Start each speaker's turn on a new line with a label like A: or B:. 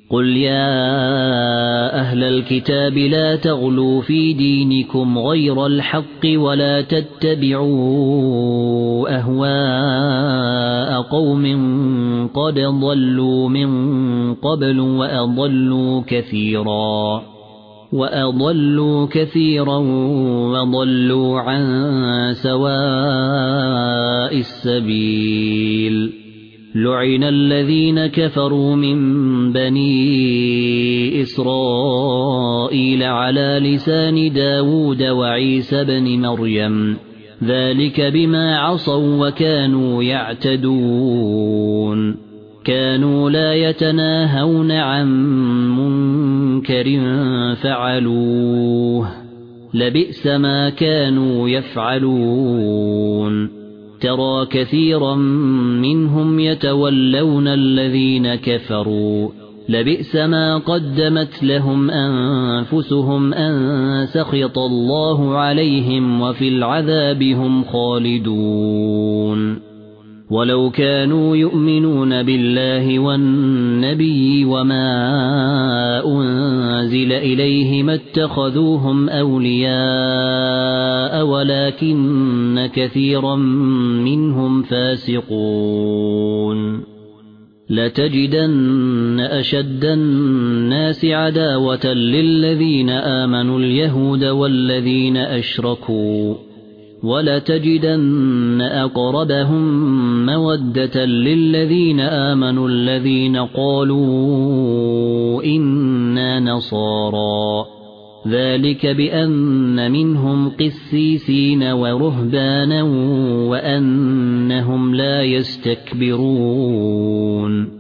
A: قل يا أهل الكتاب لا تغلوا في دينكم غير الحق ولا تتبعوا أهواء قوم قد ضلوا من قبل وأضلوا كثيرا وضلوا عن سواء السبيل لعن الذين كفروا من بني إسرائيل على لسان داود وعيسى بن مريم ذلك بما عصوا وكانوا يعتدون كانوا لا يتناهون عن منكر فعلوه لبئس ما كانوا يفعلون ترى كثيرا منهم يتولون الذين كفروا لبئس ما قدمت لهم أنفسهم أن سخط الله عليهم وفي العذاب هم خالدون ولو كانوا يؤمنون بالله والنبي وما أنزل إليه ما اتخذوهم أولياء ولكن كثيرا منهم فاسقون لتجدن أشد الناس عداوة للذين آمنوا اليهود والذين أشركوا ولتجدن أقربهم مودة للذين آمنوا الذين قالوا إنا نصارى ذلك بأن منهم قسيسين ورهبانا وأنهم لا يستكبرون